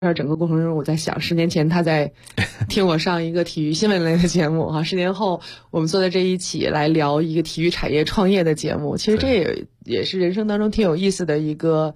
整个过程中我在想10年前他在听我上一个体育新闻类的节目哈，10年后我们坐在这一起来聊一个体育产业创业的节目，其实这也是人生当中挺有意思的一个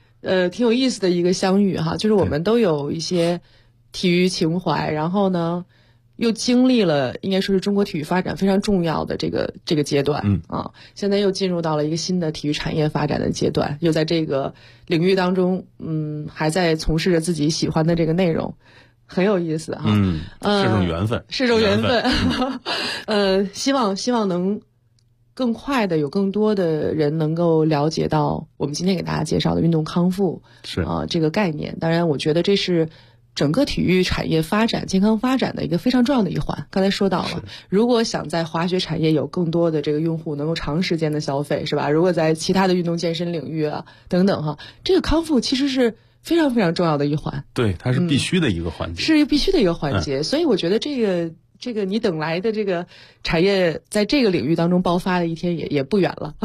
相遇哈，就是我们都有一些体育情怀，然后呢又经历了应该说是中国体育发展非常重要的这个阶段现在又进入到了一个新的体育产业发展的阶段，又在这个领域当中还在从事着自己喜欢的这个内容，很有意思哈。 是种缘分， 是种缘分。希望能更快的有更多的人能够了解到我们今天给大家介绍的运动康复这个概念。当然我觉得这是整个体育产业发展、健康发展的一个非常重要的一环。刚才说到了，如果想在滑雪产业有更多的这个用户能够长时间的消费，是吧？如果在其他的运动健身领域等等哈，这个康复其实是非常非常重要的一环。 对，它是必须的一个环节， 是必须的一个环节。所以我觉得这个你等来的这个产业在这个领域当中爆发的一天也不远了。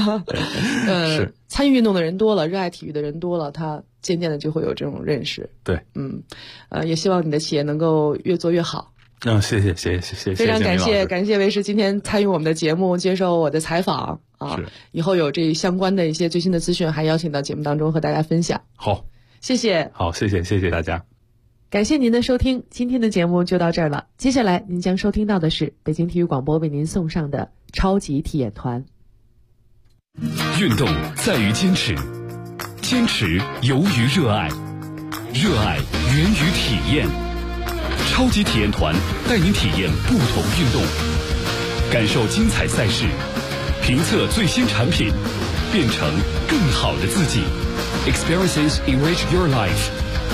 参与运动的人多了，热爱体育的人多了，他渐渐的就会有这种认识。 对， 也希望你的企业能够越做越好。 谢谢， 非常感谢魏师今天参与我们的节目，接受我的采访以后有这相关的一些最新的资讯，还邀请到节目当中和大家分享。 好， 谢谢。 好，谢谢大家。 感谢您的收听，今天的节目就到这儿了。接下来您将收听到的是北京体育广播为您送上的超级体验团。 运动在于坚持，坚持由于热爱，热爱源于体验。超级体验团带您体验不同运动，感受精彩赛事，评测最新产品，变成更好的自己。Experiences enrich your life。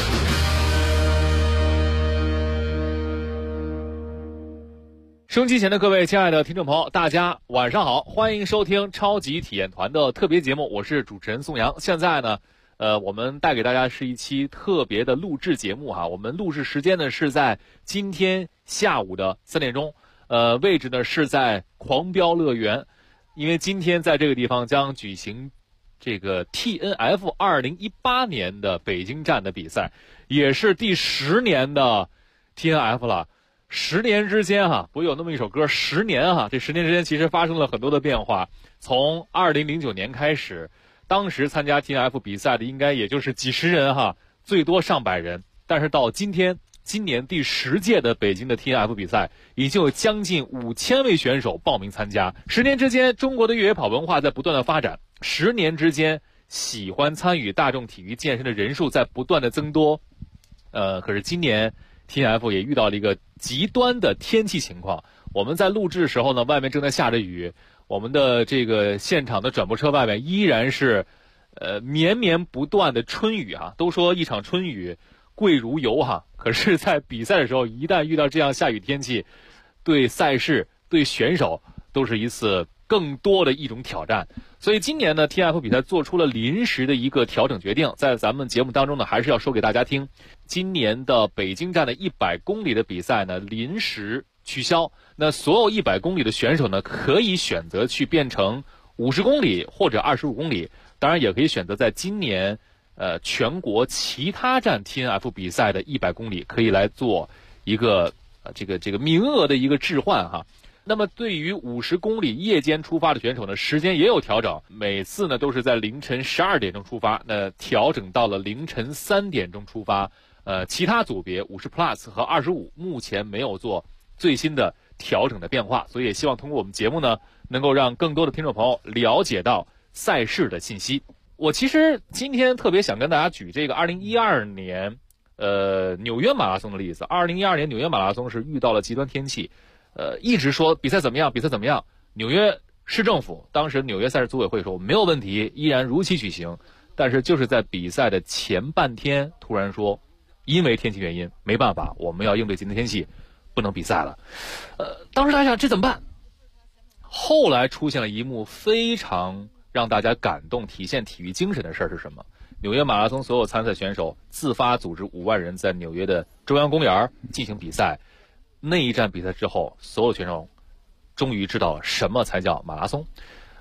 收音机前的各位亲爱的听众朋友，大家晚上好，欢迎收听超级体验团的特别节目，我是主持人宋阳。现在呢我们带给大家是一期特别的录制节目哈。我们录制时间呢是在今天下午的3点钟，位置呢是在狂飙乐园，因为今天在这个地方将举行这个 TNF 2018年的北京站的比赛，也是第10年的 TNF 了。10年之间不有那么一首歌10年这10年之间其实发生了很多的变化。从2009年开始，当时参加 TNF 比赛的应该也就是几十人最多上百人，但是到今年第10届的北京的 TNF 比赛已经有将近5000位选手报名参加。10年之间，中国的越野跑文化在不断的发展，10年之间喜欢参与大众体育健身的人数在不断的增多。可是今年 TNF 也遇到了一个极端的天气情况。我们在录制的时候呢，外面正在下着雨，我们的这个现场的转播车外面依然是绵绵不断的春雨都说一场春雨贵如油可是在比赛的时候，一旦遇到这样下雨天气，对赛事对选手都是一次更多的一种挑战。所以今年呢 TNF 比赛做出了临时的一个调整决定，在咱们节目当中呢还是要说给大家听，今年的北京站的100公里的比赛呢临时取消，那所有100公里的选手呢可以选择去变成50公里或者25公里，当然也可以选择在今年全国其他站 TNF 比赛的100公里可以来做一个这个名额的一个置换那么对于50公里夜间出发的选手呢，时间也有调整，每次呢都是在凌晨12点钟出发，那调整到了凌晨3点钟出发。其他组别50 plus 和25目前没有做最新的调整的变化，所以也希望通过我们节目呢，能够让更多的听众朋友了解到赛事的信息。我其实今天特别想跟大家举这个2012年纽约马拉松的例子。2012年纽约马拉松是遇到了极端天气，一直说比赛怎么样，纽约市政府当时纽约赛事组委会说没有问题，依然如期举行。但是就是在比赛的前半天突然说因为天气原因没办法，我们要应对极端天气，不能比赛了。当时大家想这怎么办？后来出现了一幕非常让大家感动体现体育精神的事是什么？纽约马拉松所有参赛选手自发组织5万人在纽约的中央公园进行比赛。那一站比赛之后，所有选手终于知道了什么才叫马拉松。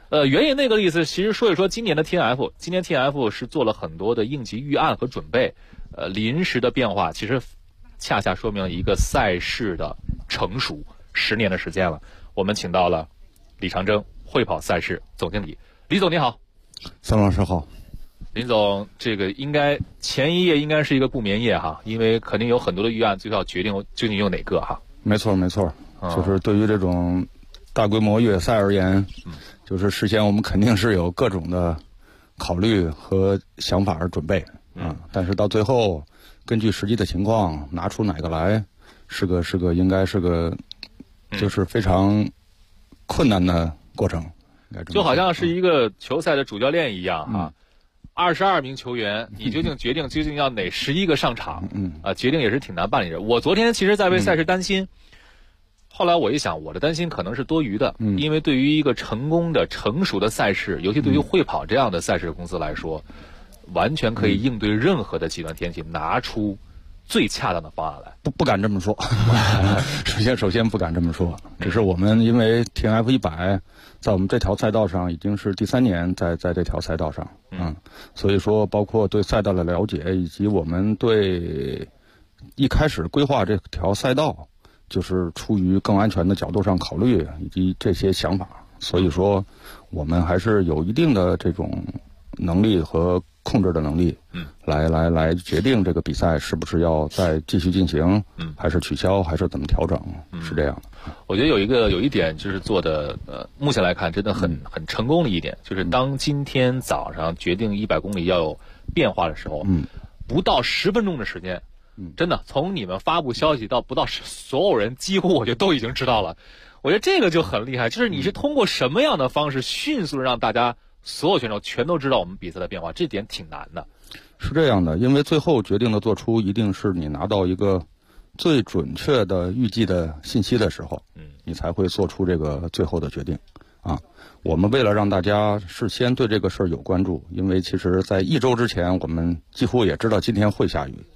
援引那个意思，其实说一说今年的 TNF， 今年 TNF 是做了很多的应急预案和准备，临时的变化，其实恰恰说明了一个赛事的成熟，10年的时间了。我们请到了李长征会跑赛事总经理，李总你好。 孙老师好。 林总，这个应该前一夜应该是一个不眠夜哈，因为肯定有很多的预案，最后要决定究竟用哪个哈。 没错，就是对于这种大规模越野赛而言，就是事先我们肯定是有各种的考虑和想法准备但是到最后根据实际的情况拿出哪个来，应该是个就是非常困难的过程， 就好像是一个球赛的主教练一样哈。22名球员，你究竟决定要哪11个上场？决定也是挺难办理的。我昨天其实在为赛事担心，后来我一想，我的担心可能是多余的，因为对于一个成功的、成熟的赛事，尤其对于会跑这样的赛事公司来说，完全可以应对任何的极端天气，拿出最恰当的方案来。 不敢这么说。首先不敢这么说，只是我们因为 TNF 100在我们这条赛道上已经是第3年在这条赛道上，所以说包括对赛道的了解，以及我们对一开始规划这条赛道，就是出于更安全的角度上考虑，以及这些想法，所以说我们还是有一定的这种能力和控制的能力，来决定这个比赛是不是要再继续进行，还是取消，还是怎么调整，是这样的。 我觉得有一点就是做的，目前来看真的很成功的一点，就是当今天早上决定100公里要有变化的时候，不到10分钟的时间，真的从你们发布消息到不到所有人几乎我觉得都已经知道了。我觉得这个就很厉害，就是你是通过什么样的方式迅速让大家所有选手全都知道我们比赛的变化，这点挺难的。 是这样的，因为最后决定的做出一定是你拿到一个最准确的预计的信息的时候，你才会做出这个最后的决定我们为了让大家事先对这个事儿有关注，因为其实在1周之前我们几乎也知道今天会下雨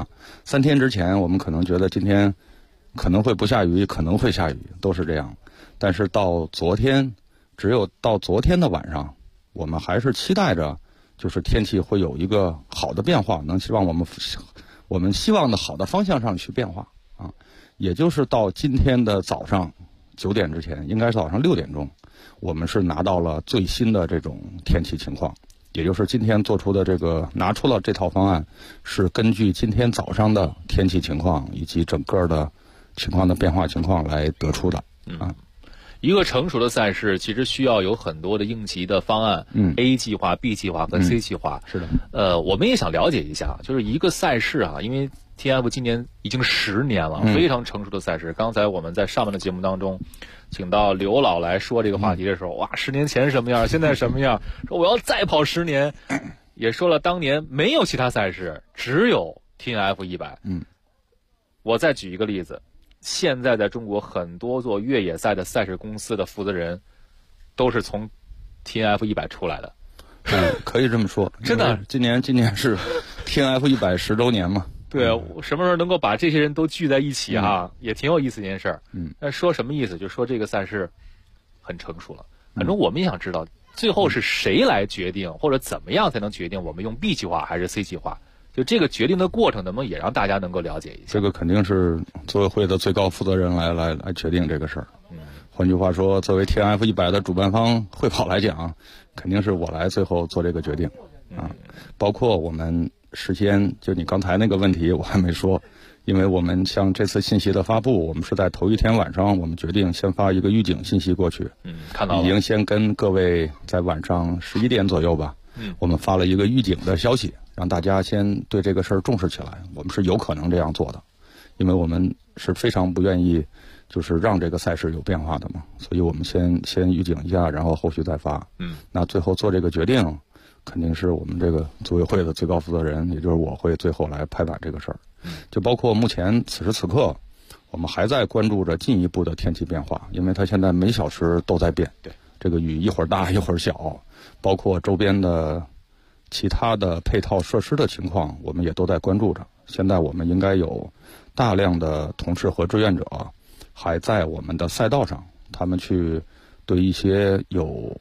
3天之前我们可能觉得今天可能会不下雨，可能会下雨，都是这样。但是只有到昨天的晚上，我们还是期待着就是天气会有一个好的变化，能希望我们希望的好的方向上去变化也就是到今天的早上9点之前，应该是早上6点钟，我们是拿到了最新的这种天气情况，也就是今天做出的拿出了这套方案，是根据今天早上的天气情况以及整个的情况的变化情况来得出的一个成熟的赛事其实需要有很多的应急的方案，A 计划、B 计划和 C 计划。 是的。 我们也想了解一下，就是一个赛事因为 TNF 今年已经10年了，非常成熟的赛事。刚才我们在上面的节目当中，请到刘老来说这个话题的时候，哇，10年前什么样，现在什么样？说我要再跑10年，也说了当年没有其他赛事，只有 TNF 100。我再举一个例子。现在在中国很多做越野赛的赛事公司的负责人都是从 TNF 100出来的。 可以这么说。 真的， 今年是 TNF 100 10周年嘛。 对，什么时候能够把这些人都聚在一起也挺有意思一件事儿。那说什么意思？就说这个赛事很成熟了。反正我们也想知道最后是谁来决定，或者怎么样才能决定我们用 B 计划还是 C 计划。就这个决定的过程，能不能也让大家能够了解一下？ 这个肯定是组委会的最高负责人来决定这个事儿。换句话说，作为 TNF 100的主办方会跑来讲，肯定是我来最后做这个决定包括我们事先就你刚才那个问题我还没说，因为我们像这次信息的发布，我们是在头一天晚上，我们决定先发一个预警信息过去。 看到了， 已经先跟各位在晚上11点左右吧，我们发了一个预警的消息，让大家先对这个事儿重视起来。我们是有可能这样做的，因为我们是非常不愿意就是让这个赛事有变化的嘛，所以我们先预警一下，然后后续再发。那最后做这个决定，肯定是我们这个组委会的最高负责人，也就是我会最后来拍板这个事儿。就包括目前此时此刻，我们还在关注着进一步的天气变化，因为它现在每小时都在变。 对， 这个雨一会儿大一会儿小，包括周边的其他的配套设施的情况，我们也都在关注着。现在我们应该有大量的同事和志愿者还在我们的赛道上，他们去对一些有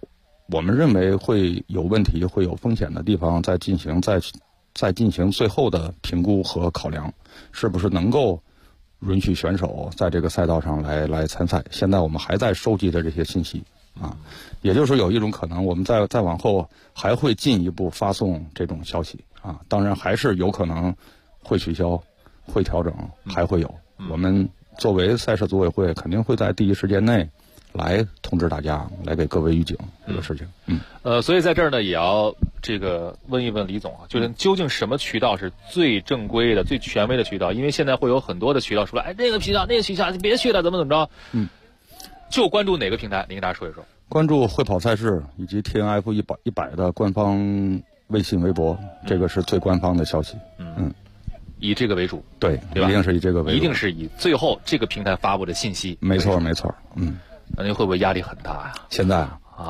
我们认为会有问题、会有风险的地方，再进行最后的评估和考量，是不是能够允许选手在这个赛道上来参赛。现在我们还在收集的这些信息啊，也就是有一种可能，我们再往后还会进一步发送这种消息啊。当然还是有可能会取消、会调整，还会有。我们作为赛事组委会，肯定会在第一时间内来通知大家，来给各位预警这个事情。 所以在这儿呢，也要这个问一问李总啊，就是究竟什么渠道是最正规的、最权威的渠道？因为现在会有很多的渠道出来，哎，这个渠道、那个渠道，你别去了，怎么着？就关注哪个平台？您给大家说一说。 关注会跑赛事以及 TNF 100的官方微信、微博，这个是最官方的消息。 以这个为主， 对吧？一定是以这个为主， 一定是以最后这个平台发布的信息。 没错。 那您会不会压力很大呀？ 现在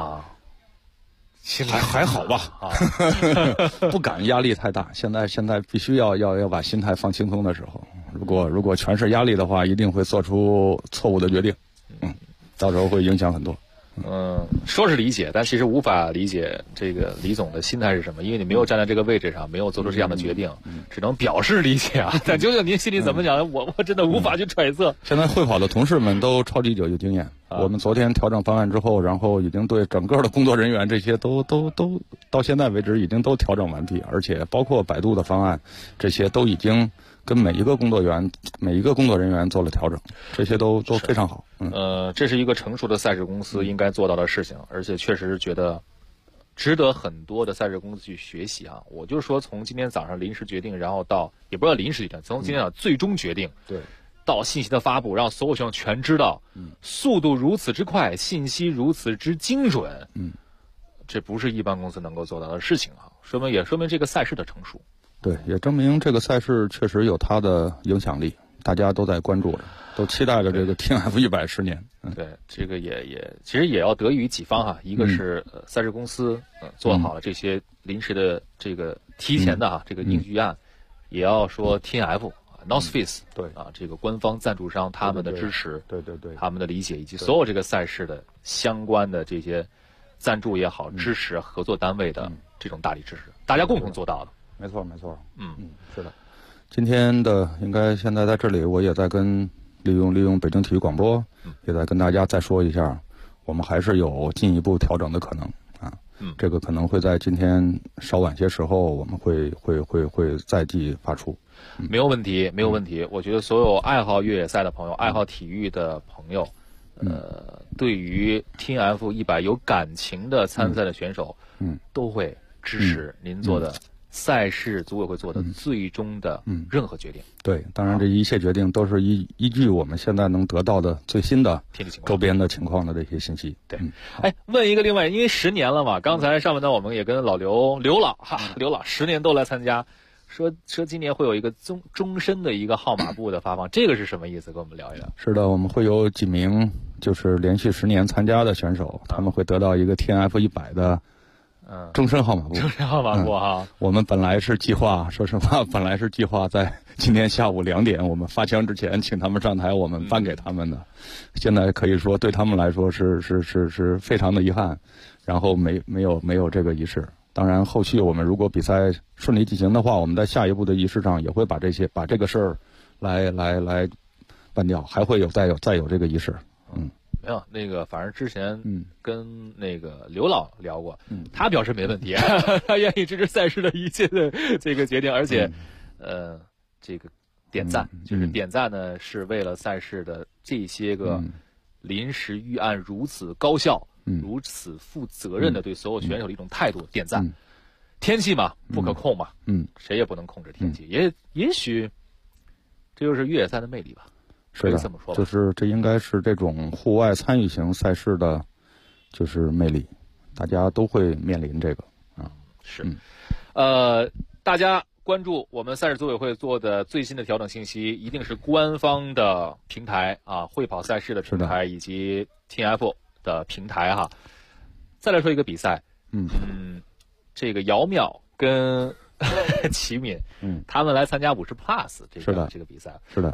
还好吧？不敢压力太大。现在必须要把心态放轻松的时候。如果全是压力的话，一定会做出错误的决定。到时候会影响很多。 说是理解，但其实无法理解这个李总的心态是什么，因为你没有站在这个位置上，没有做出这样的决定，只能表示理解啊。但究竟您心里怎么想，我真的无法去揣测。 现在会跑的同事们都超级有经验。我们昨天调整方案之后，然后已经对整个的工作人员这些都到现在为止已经都调整完毕，而且包括百度的方案，这些都已经跟每一个工作人员做了调整，这些都非常好。 这是一个成熟的赛事公司应该做到的事情，而且确实觉得值得很多的赛事公司去学习啊。我就说从今天早上临时决定，然后到也不知道临时决定，从今天早上最终决定， 对， 到信息的发布，让所有选手全知道，速度如此之快，信息如此之精准，这不是一般公司能够做到的事情啊。说明这个赛事的成熟。 对，也证明这个赛事确实有它的影响力，大家都在关注着，都期待着这个 TNF 110年。 对，这个其实也要得益于几方哈，一个是赛事公司做好了这些临时的这个提前的这个应急预案，也要说 TNF、North Face 对这个官方赞助商他们的支持， 对， 他们的理解，以及所有这个赛事的相关的这些赞助也好、支持合作单位的这种大力支持，大家共同做到的。 没错。是的。今天的应该现在在这里，我也在利用北京体育广播，也在跟大家再说一下，我们还是有进一步调整的可能啊。这个可能会在今天稍晚些时候，我们会再继发出。 没有问题。我觉得所有爱好越野赛的朋友、爱好体育的朋友，对于 TNF 100有感情的参赛的选手，都会支持您做的赛事组委会做的最终的任何决定。 对，当然这一切决定都是依据我们现在能得到的最新的周边的情况的这些信息。 对，问一个另外，因为10年了嘛，刚才上半段我们也跟老刘老10年都来参加，说今年会有一个终身的一个号码布的发放，这个是什么意思？跟我们聊一聊。 是的，我们会有几名就是连续10年参加的选手，他们会得到一个 TNF 100的终身号码布。 终身号码布哈。 我们本来是计划在今天下午2点我们发枪之前请他们上台，我们颁给他们的。现在可以说对他们来说是非常的遗憾，然后没有这个仪式。当然后续我们如果比赛顺利进行的话，我们在下一步的仪式上也会把这个事儿来办掉，还会再有这个仪式。 没有那个，反正之前跟那个刘老聊过，他表示没问题，他愿意支持赛事的一切的这个决定，而且这个点赞，就是点赞呢是为了赛事的这些个临时预案如此高效、如此负责任的对所有选手的一种态度点赞。天气嘛不可控嘛，谁也不能控制天气，也许这就是越野赛的魅力吧。 是的，就是这应该是这种户外参与型赛事的，就是魅力，大家都会面临这个啊。 是，大家关注我们赛事组委会做的最新的调整信息，一定是官方的平台啊，会跑赛事的平台以及 TNF 的平台哈。再来说一个比赛，这个姚淼跟齐敏，他们来参加50 Plus 这个比赛。 是的。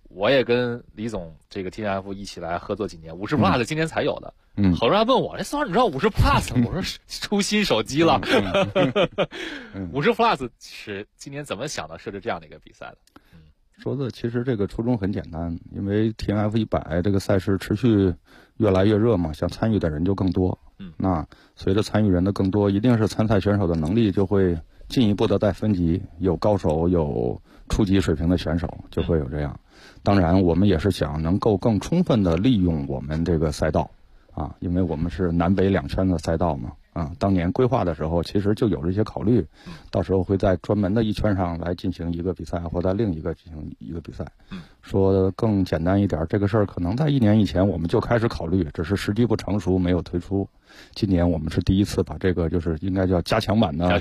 我也跟李总这个 TNF 一起来合作几年，50 Plus 今年才有的。很多人问我，宋老师你知道50 Plus？ 我说出新手机了。50 Plus 是今年怎么想到设置这样的一个比赛的？ 说的其实这个初衷很简单，因为 TNF 100这个赛事持续越来越热嘛，想参与的人就更多。那随着参与人的更多，一定是参赛选手的能力就会进一步的再分级，有高手，有初级水平的选手，就会有这样。当然，我们也是想能够更充分的利用我们这个赛道，因为我们是南北两圈的赛道嘛。当年规划的时候，其实就有这些考虑，到时候会在专门的一圈上来进行一个比赛，或在另一个进行一个比赛。说更简单一点，这个事儿可能在1年以前我们就开始考虑，只是时机不成熟没有推出。今年我们是第一次把这个就是应该叫加强版的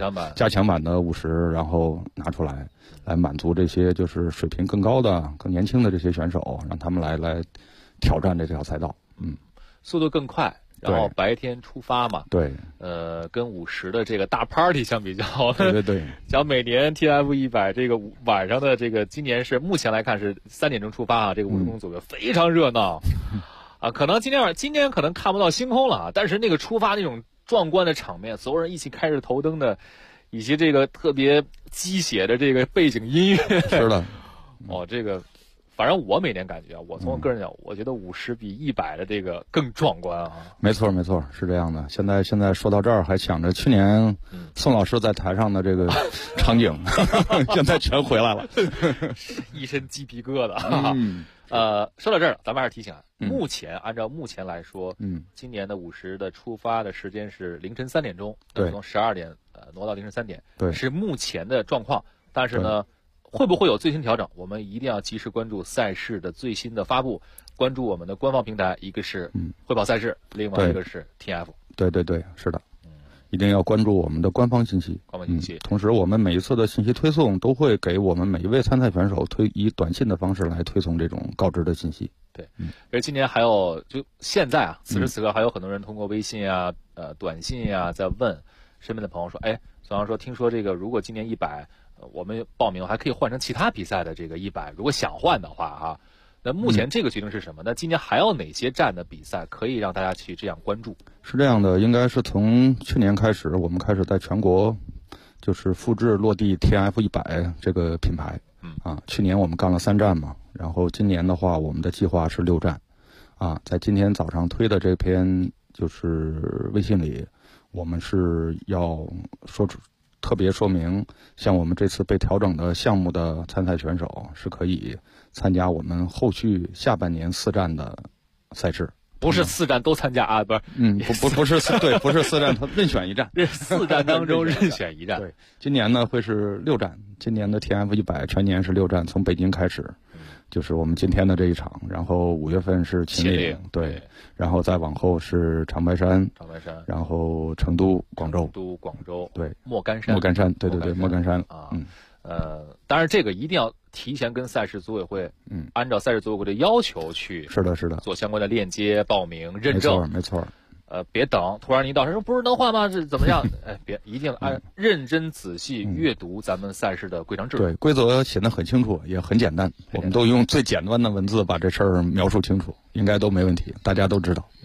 50，然后拿出来满足这些就是水平更高的、更年轻的这些选手，让他们来挑战这条赛道。 速度更快。然后白天出发嘛， 对， 跟50的这个大 party 相比较， 对， 像每年 TNF 100这个晚上的这个，今年是目前来看是3点钟出发这个50公里左右，非常热闹可能今天可能看不到星空了但是那个出发那种壮观的场面，所有人一起开着头灯的，以及这个特别鸡血的这个背景音乐， 是的， 这个。反正我每年感觉我从我个人讲，我觉得50比100的这个更壮观没错，是这样的。现在说到这儿，还想着去年宋老师在台上的这个场景，现在全回来了， 一身鸡皮疙瘩。说到这儿，咱们还是提醒目前按照目前来说，今年的50的出发的时间是凌晨3点钟， 对， 从12点挪到凌晨3点， 对， 是目前的状况。但是呢，会不会有最新调整？我们一定要及时关注赛事的最新的发布，关注我们的官方平台，一个是汇报赛事，另外一个是 TNF。 对，是的，一定要关注我们的官方信息。同时，我们每一次的信息推送都会给我们每一位参赛选手以短信的方式来推送这种告知的信息。 对，而今年还有就现在此时此刻还有很多人通过微信短信在问身边的朋友说，宋阳说，听说这个如果今年100。我们报名还可以换成其他比赛的这个100，如果想换的话那目前这个决定是什么？那今年还有哪些站的比赛可以让大家去这样关注？ 是这样的，应该是从去年开始，我们开始在全国就是复制落地 TNF 100这个品牌。去年我们干了3站嘛，然后今年的话，我们的计划是6站。在今天早上推的这篇就是微信里，我们是要特别说明，像我们这次被调整的项目的参赛选手是可以参加我们后续下半年4站的赛事。 不是4站都参加不是， 不是4站，他任选1站 ，4站当中任选1站。 对，今年呢会是6站，今年的 TNF 100全年是6站，从北京开始，就是我们今天的这一场，然后5月份是秦岭，对，然后再往后是长白山，然后成都、广州，对， 莫干山， 对，莫干山当然这个一定要提前跟赛事组委会，按照赛事组委会的要求去， 是的， 做相关的链接、报名、认证， 没错。 别等，突然你到时候不是能换吗？是怎么样？别，一定按认真仔细阅读咱们赛事的规章制度。 对，规则写得很清楚，也很简单，我们都用最简单的文字把这事儿描述清楚，应该都没问题，大家都知道。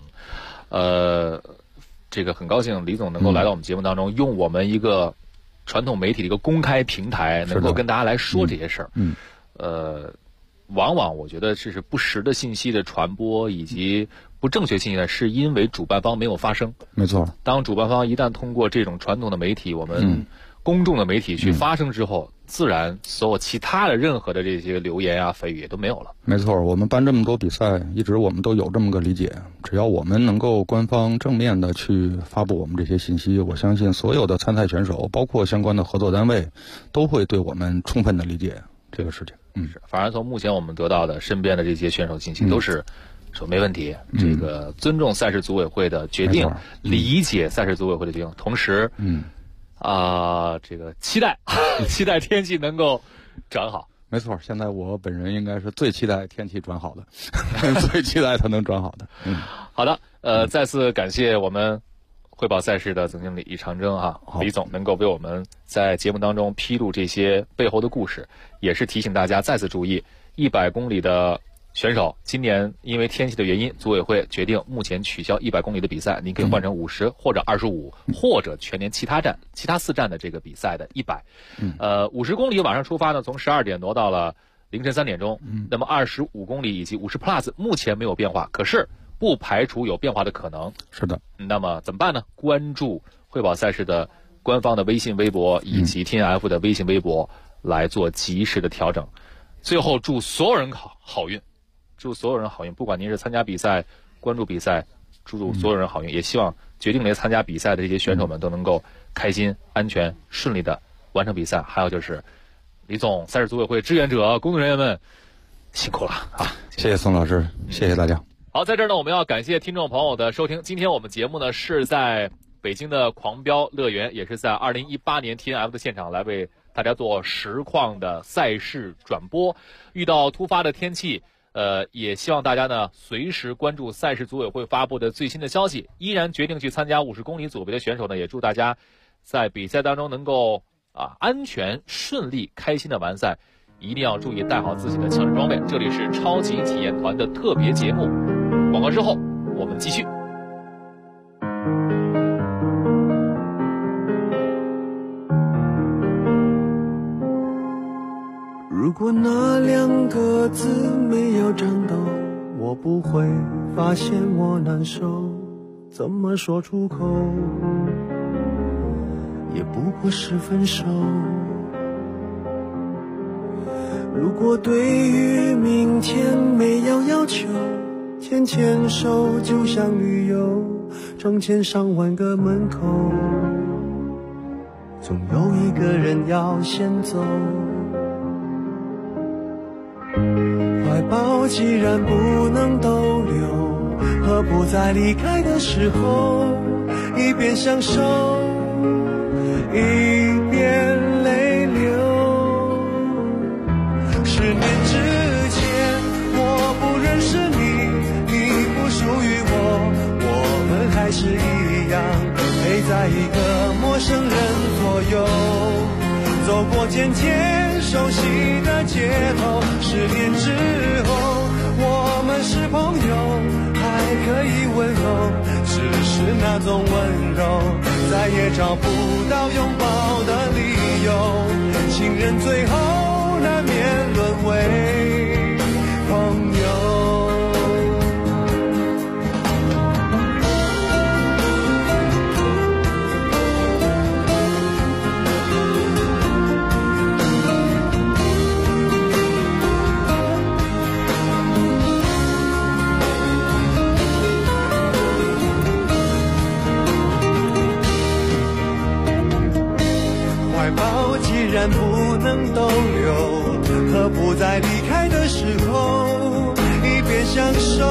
这个很高兴李总能够来到我们节目当中，用我们一个传统媒体的一个公开平台，能够跟大家来说这些事儿。往往我觉得这是不实的信息的传播以及不正确信息呢，是因为主办方没有发声。 没错， 当主办方一旦通过这种传统的媒体，我们公众的媒体去发声之后，自然所有其他的任何的这些流言蜚语也都没有了。 没错，我们办这么多比赛，一直我们都有这么个理解，只要我们能够官方正面的去发布我们这些信息，我相信所有的参赛选手，包括相关的合作单位，都会对我们充分的理解这个事情。 反而从目前我们得到的身边的这些选手信息都是说没问题，这个尊重赛事组委会的决定，理解赛事组委会的决定，同时这个期待天气能够转好。 没错，现在我本人应该是最期待天气转好的最期待它能转好的。 好的，再次感谢我们汇宝赛事的总经理李长征李总能够为我们在节目当中披露这些背后的故事，也是提醒大家再次注意100公里的选手，今年因为天气的原因，组委会决定目前取消100公里的比赛，您可以换成50或者25，或者全年其他4站的这个比赛的100。50公里晚上出发呢，从12点挪到了凌晨3点钟。那么25公里以及50 plus 目前没有变化，可是不排除有变化的可能。 是的。 那么怎么办呢？关注汇宝赛事的官方的微信微博以及 TNF 的微信微博来做及时的调整。最后祝所有人好运，祝所有人好运，不管您是参加比赛关注比赛，祝所有人好运，也希望决定来参加比赛的这些选手们都能够开心安全顺利的完成比赛。还有就是李总，赛事组委会志愿者工作人员们辛苦了谢谢宋老师，谢谢大家。 好，在这儿呢，我们要感谢听众朋友的收听。今天我们节目呢是在北京的狂飙乐园，也是在2018年 TNF 的现场来为大家做实况的赛事转播。遇到突发的天气，也希望大家呢随时关注赛事组委会发布的最新的消息。依然决定去参加50公里组别的选手呢，也祝大家在比赛当中能够安全顺利开心的完赛。一定要注意带好自己的强身装备。这里是超级体验团的特别节目，广告之后我们继续。 如果那2个字没有颤抖，我不会发现我难受，怎么说出口也不过是分手。如果对于明天没有要求，牵牵手就像旅游，成千上万个门口，总有一个人要先走。怀抱既然不能逗留，何不在离开的时候一边享受一边泪流。10年之前我不认识你，你不属于我们还是一样陪在一个陌生人左右，走过渐渐熟悉的街头。10年之后我们是朋友，还可以温柔，只是那种温柔再也找不到拥抱的理由。情人最后难免沦为朋友。怀抱既然不能逗留，何不在离开的时候一边享受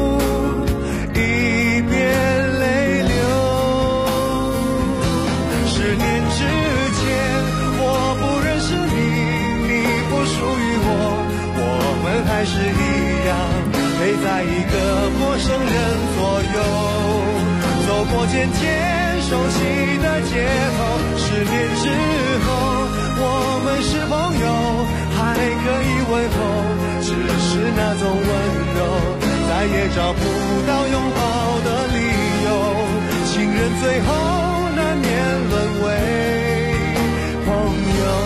一边泪流。10年之前我不认识你，你不属于我们还是一样陪在一个陌生人左右，走过渐渐熟悉的街头。10年之后我们是朋友，还可以问候，只是那种温柔再也找不到拥抱的理由。情人最后难免沦为朋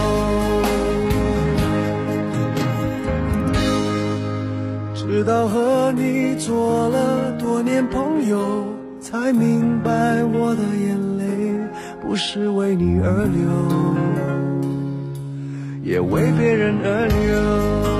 友。直到和你做了多年朋友，才明白我的眼泪不是为你而流，也为别人而流。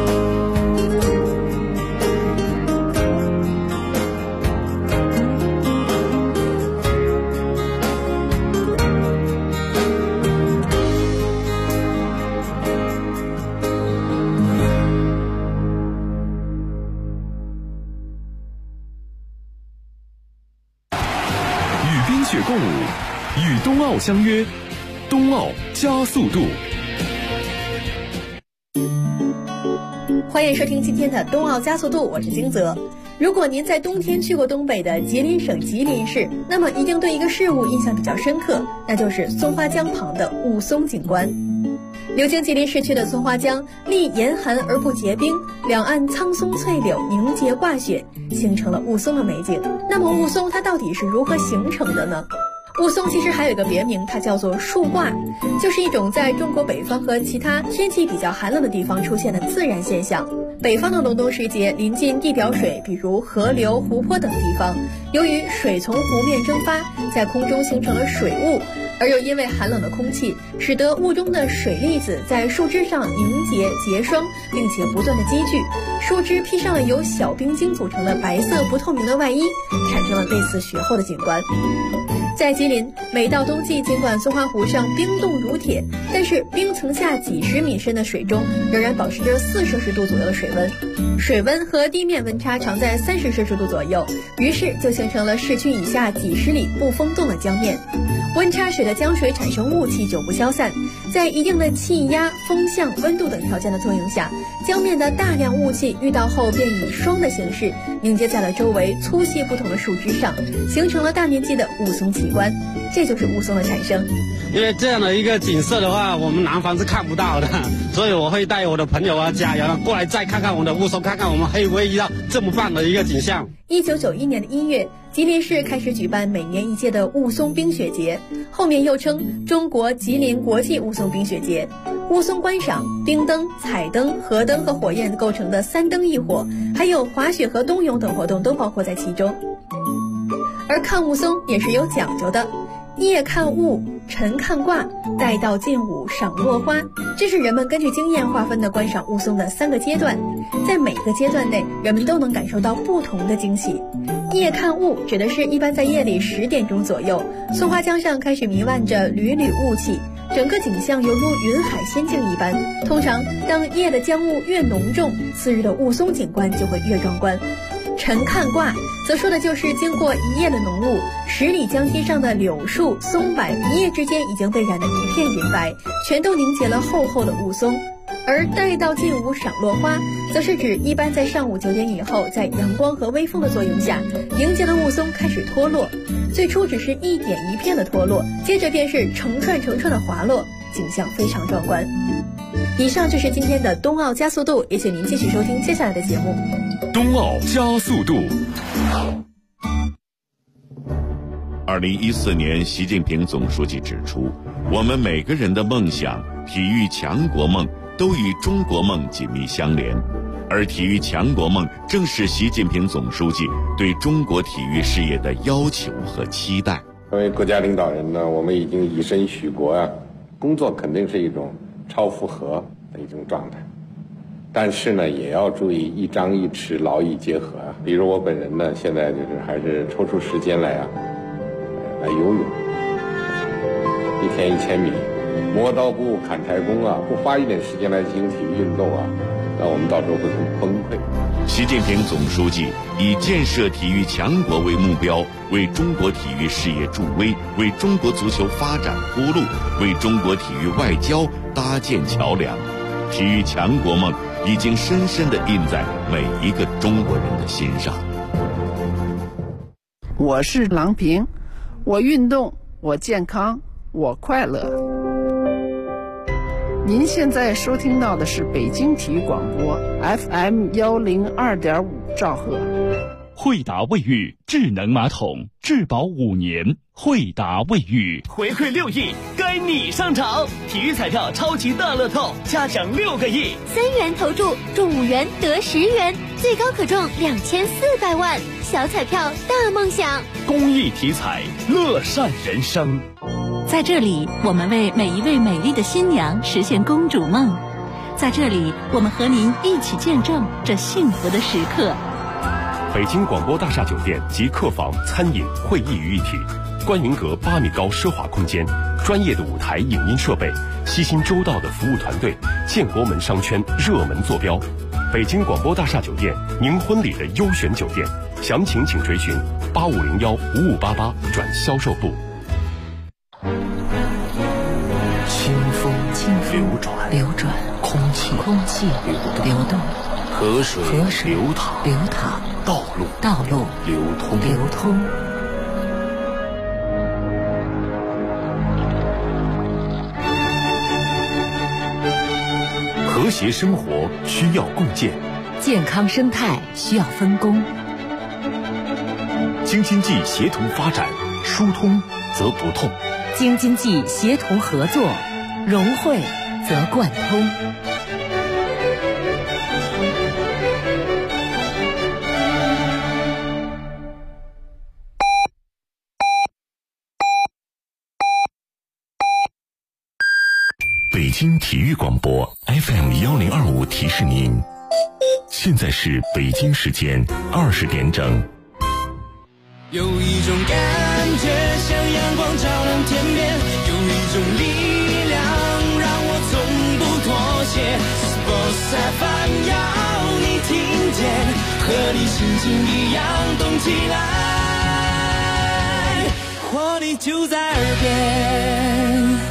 与冰雪共舞，与冬奥相约，冬奥加速度。 欢迎收听今天的冬奥加速度，我是金泽。如果您在冬天去过东北的吉林省吉林市，那么一定对一个事物印象比较深刻，那就是松花江旁的雾凇景观。流经吉林市区的松花江历严寒而不结冰，两岸苍松翠柳凝结挂雪，形成了雾凇的美景。那么雾凇它到底是如何形成的呢？雾凇其实还有一个别名，它叫做树挂，就是一种在中国北方和其他天气比较寒冷的地方出现的自然现象。北方的隆冬时节，临近地表水，比如河流、湖泊等地方，由于水从湖面蒸发，在空中形成了水雾，而又因为寒冷的空气，使得雾中的水粒子在树枝上凝结结霜，并且不断的积聚，树枝披上了由小冰晶组成的白色不透明的外衣，产生了类似雪后的景观。在吉林，每到冬季，尽管松花湖上冰冻如铁，但是冰层下几十米深的水中仍然保持着4摄氏度左右的水温，水温和地面温差常在30摄氏度左右，于是就形成了市区以下几十里不封冻的江面。温差使得江水产生雾气久不消散，在一定的气压、风向、温度等条件的作用下，江面的大量雾气遇到后便以霜的形式凝结在了周围粗细不同的树枝上，形成了大面积的雾凇奇观，这就是雾凇的产生。 因为这样的一个景色的话，我们南方是看不到的，所以我会带我的朋友啊、家人过来再看看我们的雾凇，看看我们会不会遇到这么棒的一个景象。 1991年的1月，吉林市开始举办每年一届的雾凇冰雪节，后面又称中国吉林国际雾凇冰雪节。雾凇观赏、冰灯、彩灯、河灯和火焰构成的3灯1火，还有滑雪和冬泳等活动都包括在其中。而看雾凇也是有讲究的，夜看雾，晨看卦，待到近午赏落花，这是人们根据经验划分的观赏雾凇的3个阶段，在每个阶段内，人们都能感受到不同的惊喜。夜看雾指的是一般在夜里10点钟左右，松花江上开始弥漫着缕缕雾气，整个景象犹如云海仙境一般。通常当夜的江雾越浓重，次日的雾凇景观就会越壮观。晨看卦则说的就是经过一夜的浓雾，10里江堤上的柳树、松柏一夜之间已经被染得一片银白，全都凝结了厚厚的雾凇。而待到近午赏落花，则是指一般在上午9点以后，在阳光和微风的作用下，凝结的雾凇开始脱落。最初只是一点一片的脱落，接着便是成串成串的滑落，景象非常壮观。以上就是今天的冬奥加速度，也请您继续收听接下来的节目。 冬奥加速度。 2014年，习近平总书记指出，我们每个人的梦想、体育强国梦都与中国梦紧密相连，而体育强国梦正是习近平总书记对中国体育事业的要求和期待。 作为国家领导人呢，我们已经以身许国啊，工作肯定是一种超负荷的一种状态，但是呢，也要注意一张一弛，劳逸结合啊。比如我本人呢，现在就是还是抽出时间来游泳，1天1000米，磨刀不误砍柴工啊，不花一点时间来进行体育运动啊，那我们到时候会很崩溃。 习近平总书记以建设体育强国为目标，为中国体育事业助威，为中国足球发展铺路，为中国体育外交搭建桥梁。体育强国梦已经深深地印在每一个中国人的心上。 我是郎平，我运动，我健康，我快乐。您现在收听到的是北京体育广播 FM102.5兆赫。 惠达卫浴智能马桶，质保5年。惠达卫浴回馈6亿，该你上场！体育彩票超级大乐透，加奖6个亿 ，3元投注中5元得10元，最高可中2400万。小彩票大梦想， 公益体彩，乐善人生。 在这里，我们为每一位美丽的新娘实现公主梦。在这里，我们和您一起见证这幸福的时刻。 北京广播大厦酒店及客房、餐饮、会议于一体，观云阁8米高奢华空间，专业的舞台影音设备，悉心周到的服务团队，建国门商圈热门坐标。北京广播大厦酒店，您婚礼的优选酒店，详情请垂询85015588转销售部。 清风流转，空气流动。 河水流淌，道路流通。和谐生活需要共建， 健康生态需要分工。 京津冀协同发展，疏通则不痛； 京津冀协同合作，融汇则贯通。 北京体育广播 FM1025提示您，现在是北京时间20点整。 有一种感觉像阳光照亮天边，有一种力量让我从不妥协。Sports FM 要你听见，和你心情一样动起来，活力就在耳边。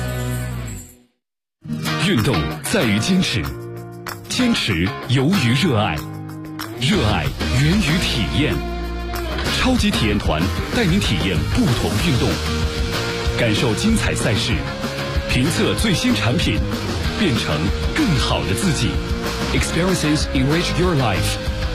运动在于坚持，坚持由于热爱，热爱源于体验。超级体验团带您体验不同运动，感受精彩赛事，评测最新产品，变成更好的自己。Experiences enrich your life。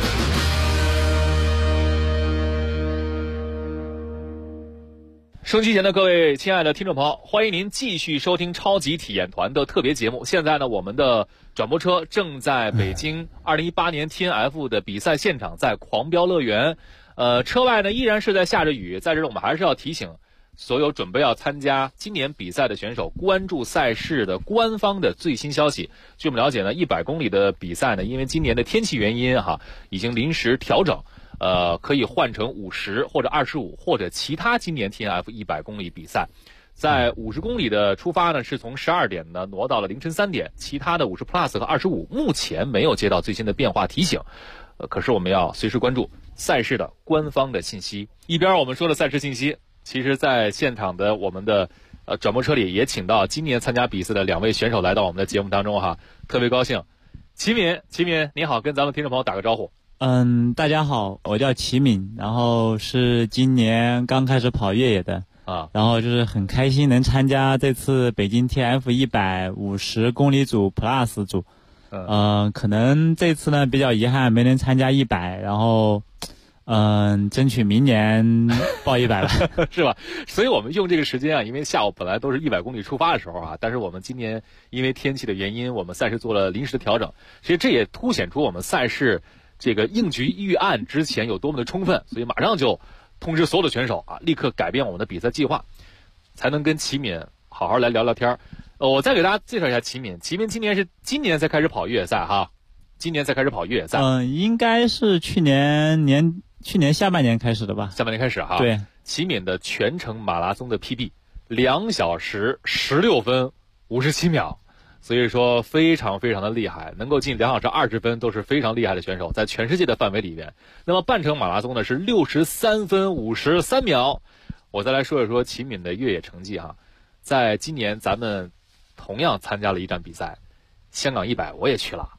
收机前的各位亲爱的听众朋友，欢迎您继续收听超级体验团的特别节目。现在呢，我们的转播车正在北京2018年 TNF 的比赛现场，在狂飙乐园。车外呢依然是在下着雨，在这儿我们还是要提醒所有准备要参加今年比赛的选手，关注赛事的官方的最新消息。据我们了解呢，100公里的比赛呢，因为今年的天气原因已经临时调整，可以换成50或者25或者其他今年 TNF 100公里比赛。在50公里的出发呢，是从12点呢挪到了凌晨3点，其他的50 plus 和25目前没有接到最新的变化提醒。可是我们要随时关注赛事的官方的信息。一边我们说的赛事信息，其实在现场的我们的转播车里也请到今年参加比赛的2位选手来到我们的节目当中特别高兴。齐敏你好，跟咱们听众朋友打个招呼。 大家好，我叫齐敏，然后是今年刚开始跑越野的然后就是很开心能参加这次北京 TNF 150公里组 plus 组。可能这次呢比较遗憾没能参加100，然后争取明年报100吧。 是吧？所以我们用这个时间因为下午本来都是100公里出发的时候但是我们今年因为天气的原因，我们赛事做了临时的调整。其实这也凸显出我们赛事这个应局预案之前有多么的充分，所以马上就通知所有的选手立刻改变我们的比赛计划，才能跟齐敏好好来聊聊天。我再给大家介绍一下齐敏今年才开始跑越野赛今年才开始跑越野赛。 应该是去年下半年开始的吧。 下半年开始对， 齐敏的全程马拉松的 PB 2小时16分57秒，所以说非常非常的厉害，能够进2小时20分都是非常厉害的选手，在全世界的范围里面。那么半程马拉松呢是63分53秒。我再来说一说齐敏的越野成绩在今年咱们同样参加了一站比赛，香港100我也去了。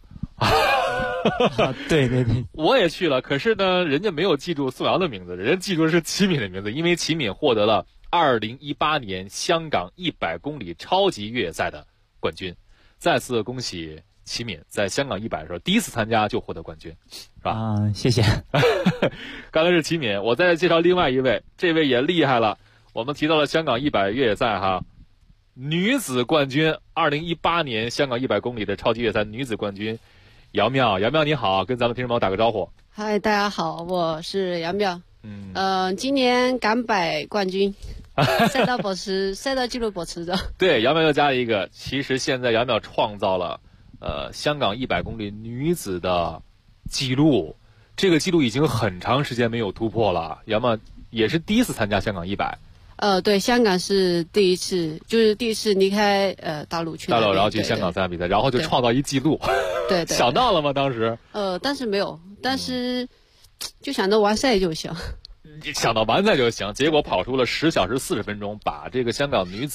对， 我也去了，可是呢人家没有记住宋阳的名字，人家记住的是齐敏的名字，因为齐敏获得了2018年香港100公里超级越野赛的冠军。再次恭喜齐敏在香港100的时候第一次参加就获得冠军，是吧？ 谢谢。 刚才是齐敏，我再介绍另外一位，这位也厉害了。我们提到了香港100越野赛女子冠军，2018年香港100公里的超级越野赛女子冠军姚妙你好，跟咱们听众朋友打个招呼。 嗨，大家好，我是姚妙。今年港100冠军，赛道纪录保持者。 对，姚妙又加了一个，其实现在姚妙创造了香港100公里女子的纪录，这个纪录已经很长时间没有突破了。姚妙也是第一次参加香港100。 对，香港是第一次，就是第一次离开大陆去。然后去香港参加比赛，然后就创造一纪录。 对， 想到了吗？当时？ 但是没有，但是就想着完赛就行。 想到完赛就行，结果跑出了10小时40分钟，把这个香港女子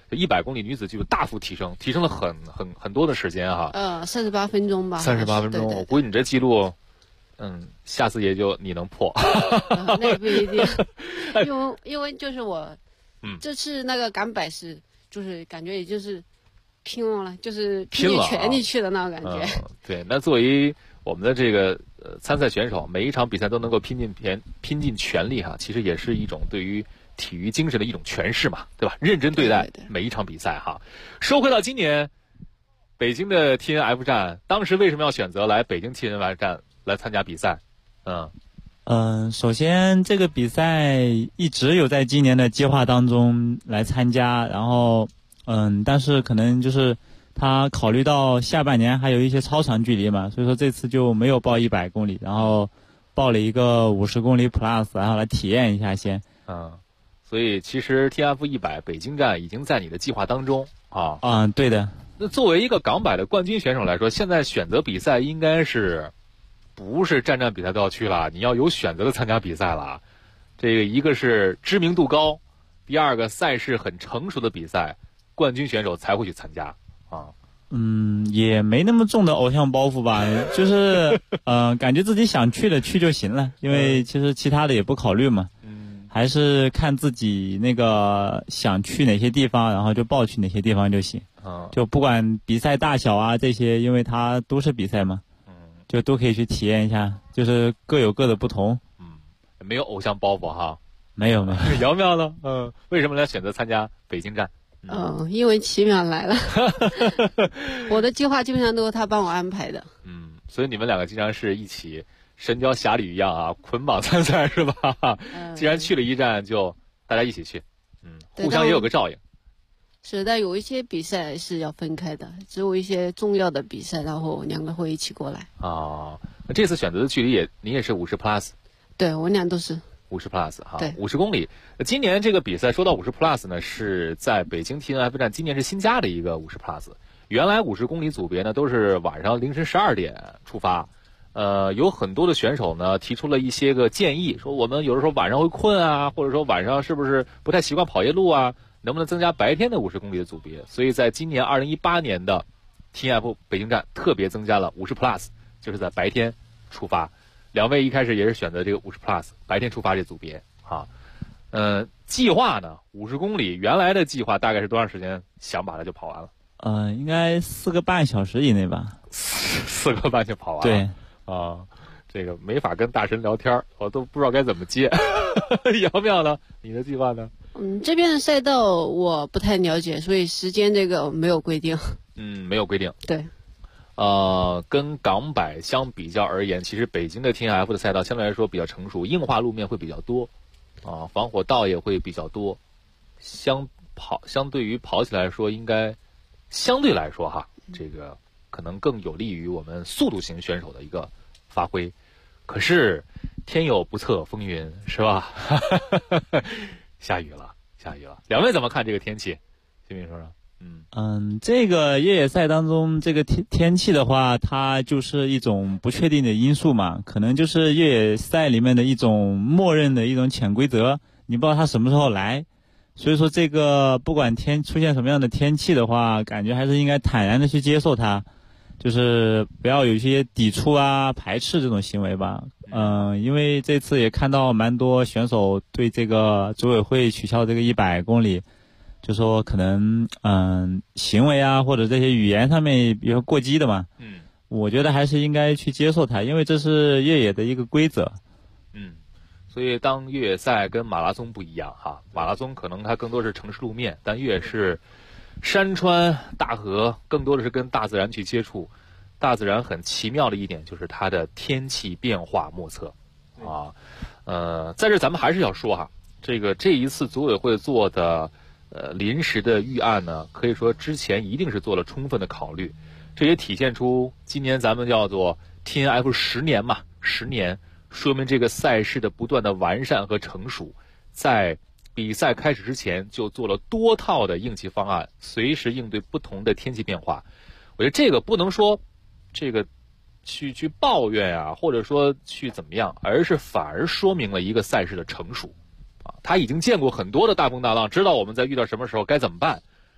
100公里女子就大幅提升了很多的时间哈。 38分钟吧。 38分钟，我估计你这记录，下次也就你能破。 那也不一定，因为就是我，这次那个赶100是就是感觉也就是拼了，就是拼尽全力去的那种感觉。 对，那作为我们的这个参赛选手，每一场比赛都能够拼尽全力哈，其实也是一种对于体育精神的一种诠释嘛，对吧？认真对待每一场比赛哈。说回到今年北京的 TNF 站，当时为什么要选择来北京 TNF 站来参加比赛？ 首先这个比赛一直有在今年的计划当中来参加，然后但是可能就是他考虑到下半年还有一些超长距离嘛，所以说这次就没有报100公里，然后报了一个50公里 plus， 然后来体验一下先。 所以其实 TNF 100北京站已经在你的计划当中啊。 对的。 那作为一个港百的冠军选手来说，现在选择比赛应该是不是站比赛都要去了，你要有选择的参加比赛了。这个一个是知名度高，第二个赛事很成熟的比赛，冠军选手才会去参加啊。 也没那么重的偶像包袱吧，就是感觉自己想去的去就行了，因为其实其他的也不考虑嘛。还是看自己那个想去哪些地方，然后就报去哪些地方就行。就不管比赛大小啊这些，因为它都是比赛嘛，就都可以去体验一下，就是各有各的不同。 没有偶像包袱哈。 没有。 姚淼呢？为什么来选择参加北京站？ 因为奇淼来了，我的计划基本上都是他帮我安排的。 所以你们两个经常是一起神雕侠侣一样啊，捆绑参赛是吧？既然去了一站，就大家一起去，互相也有个照应。 是，但有一些比赛是要分开的，只有一些重要的比赛，然后两个会一起过来。 那这次选择的距离你也是50 plus？ 对，我俩都是 50 plus 哈。 对 ，50公里。今年这个比赛说到50 plus 呢，是在北京 TNF 站，今年是新加的一个50 plus。原来50公里组别呢都是晚上凌晨12点出发。有很多的选手呢提出了一些个建议，说我们有的时候晚上会困啊，或者说晚上是不是不太习惯跑夜路啊，能不能增加白天的50公里的组别？所以在今年2018年的 TNF 北京站特别增加了50 plus， 就是在白天出发。两位一开始也是选择这个50 plus 白天出发这组别啊。计划呢50公里，原来的计划大概是多长时间想把它就跑完了？ 应该4个半小时以内吧。 4个半就跑完了。 对。 这个没法跟大神聊天，我都不知道该怎么接。姚淼呢？你的计划呢？ 这边的赛道我不太了解，所以时间这个没有规定。 没有规定。 对。 跟港百相比较而言，其实北京的 TNF 的赛道相对来说比较成熟，硬化路面会比较多，防火道也会比较多，相对于跑起来来说，应该相对来说哈，这个可能更有利于我们速度型选手的一个发挥。可是天有不测风云，是吧？下雨了。两位怎么看这个天气？新民说说。 这个越野赛当中，这个天气的话，它就是一种不确定的因素嘛，可能就是越野赛里面的一种默认的一种潜规则，你不知道它什么时候来。所以说这个不管出现什么样的天气的话，感觉还是应该坦然的去接受它，就是不要有一些抵触啊、排斥这种行为吧。因为这次也看到蛮多选手对这个组委会取消这个100公里，就说可能行为啊或者这些语言上面比较过激的嘛。我觉得还是应该去接受它，因为这是越野的一个规则。 所以当越野赛跟马拉松不一样哈，马拉松可能它更多是城市路面，但越野是山川大河，更多的是跟大自然去接触。大自然很奇妙的一点就是它的天气变化莫测啊。在这咱们还是要说哈，这一次组委会做的临时的预案呢，可以说之前一定是做了充分的考虑，这也体现出今年咱们叫做 TNF 10年嘛，10年。说明这个赛事的不断的完善和成熟，在比赛开始之前就做了多套的应急方案，随时应对不同的天气变化。我觉得这个不能说这个去抱怨啊，或者说去怎么样，而是反而说明了一个赛事的成熟啊，他已经见过很多的大风大浪，知道我们在遇到什么时候该怎么办。